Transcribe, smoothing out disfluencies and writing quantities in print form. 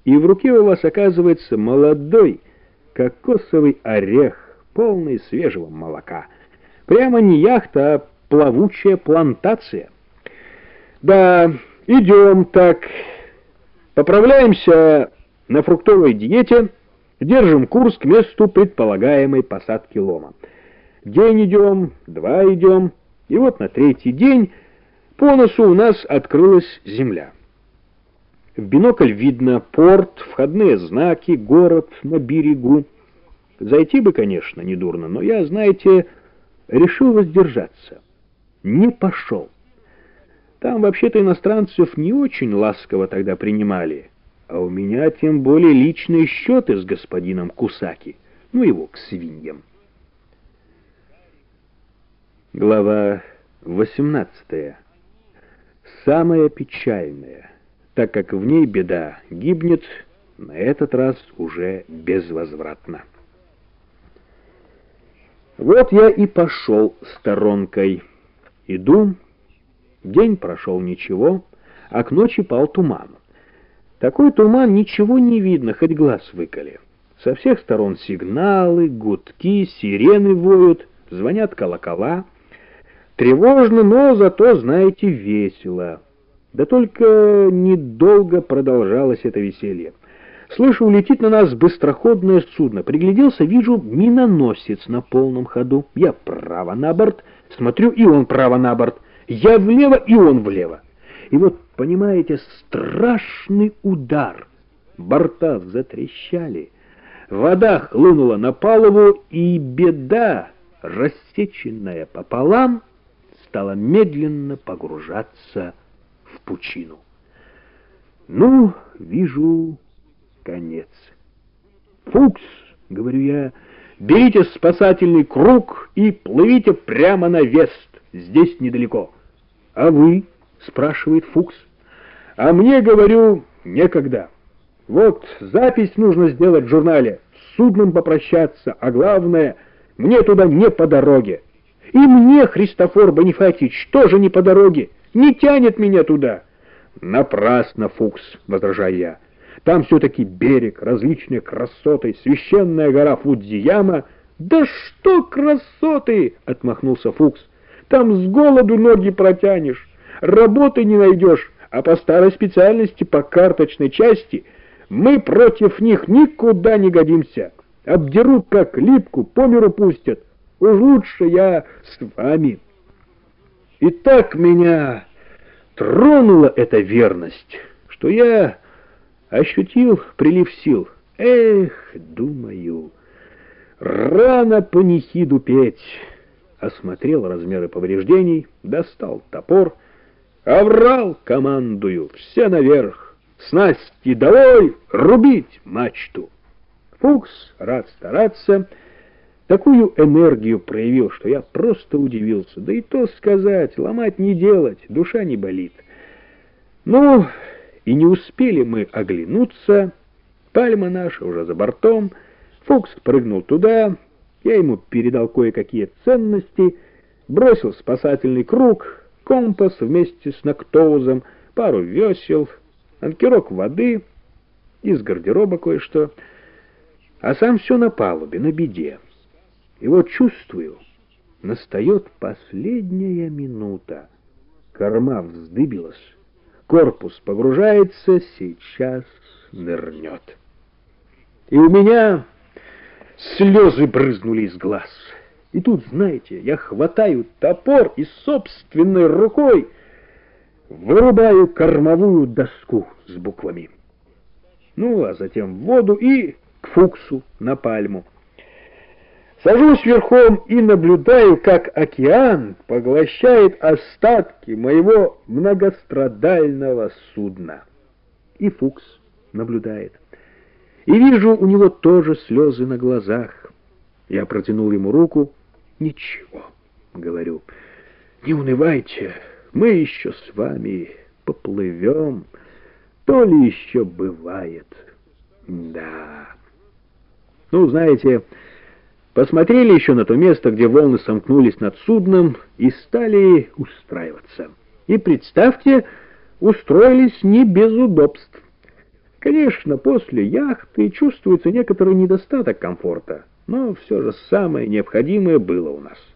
и в руке у вас оказывается молодой кокосовый орех, полный свежего молока. Прямо не яхта, а плавучая плантация. Да, идем так, поправляемся на фруктовой диете, держим курс к месту предполагаемой посадки лома. День идем, два идем, и вот на третий день по носу у нас открылась земля. В бинокль видно порт, входные знаки, город на берегу. Зайти бы, конечно, недурно, но я, знаете, решил воздержаться. Не пошел. Там вообще-то иностранцев не очень ласково тогда принимали, а у меня тем более личные счеты с господином Кусаки. Ну его к свиньям. Глава 18. Самая печальная, так как в ней беда гибнет, на этот раз уже безвозвратно. Вот я и пошел сторонкой. Иду, день прошел ничего, а к ночи пал туман. Такой туман, ничего не видно, хоть глаз выколи. Со всех сторон сигналы, гудки, сирены воют, звонят колокола. Тревожно, но зато, знаете, весело. Да только недолго продолжалось это веселье. Слышу, летит на нас быстроходное судно. Пригляделся, вижу миноносец на полном ходу. Я право на борт, смотрю, и он право на борт. Я влево, и он влево. И вот, понимаете, страшный удар. Борта затрещали, вода хлынула на палубу, и беда, рассеченная пополам, стала медленно погружаться в пучину. Ну, вижу конец. «Фукс, — говорю я, — берите спасательный круг и плывите прямо на Вест, здесь недалеко». «А вы?» — спрашивает Фукс. «А мне, говорю, некогда. Вот запись нужно сделать в журнале, с судном попрощаться, а главное, мне туда не по дороге. И мне, Христофор Бонифатьевич, тоже не по дороге, не тянет меня туда». «Напрасно, Фукс, — возражаю я. Там все-таки берег, различные красоты, священная гора Фудзияма». «Да что красоты!» — отмахнулся Фукс. «Там с голоду ноги протянешь, работы не найдешь, а по старой специальности, по карточной части, мы против них никуда не годимся. Обдерут как липку, по миру пустят. Уж лучше я с вами». И так меня тронула эта верность, что я ощутил прилив сил. Эх, думаю, рано панихиду петь. Осмотрел размеры повреждений, достал топор, оврал, командую, все наверх, снасти долой, рубить мачту. Фукс, рад стараться, такую энергию проявил, что я просто удивился. Да и то сказать, ломать не делать, душа не болит. Ну, и не успели мы оглянуться, пальма наша уже за бортом, Фукс прыгнул туда, я ему передал кое-какие ценности, бросил спасательный круг, компас вместе с Нактоузом, пару весел, анкерок воды, из гардероба кое-что, а сам все на палубе, на беде. И вот чувствую, настает последняя минута. Корма вздыбилась, корпус погружается, сейчас нырнет. И у меня слезы брызнули из глаз. И тут, знаете, я хватаю топор и собственной рукой вырубаю кормовую доску с буквами. Ну, а затем в воду и к Фуксу на пальму. Сажусь верхом и наблюдаю, как океан поглощает остатки моего многострадального судна. И Фукс наблюдает. И вижу, у него тоже слезы на глазах. Я протянул ему руку. «Ничего, — говорю, — не унывайте, мы еще с вами поплывем, то ли еще бывает». Да. Ну, знаете, посмотрели еще на то место, где волны сомкнулись над судном, и стали устраиваться. И, представьте, устроились не без удобств. Конечно, после яхты чувствуется некоторый недостаток комфорта, но все же самое необходимое было у нас.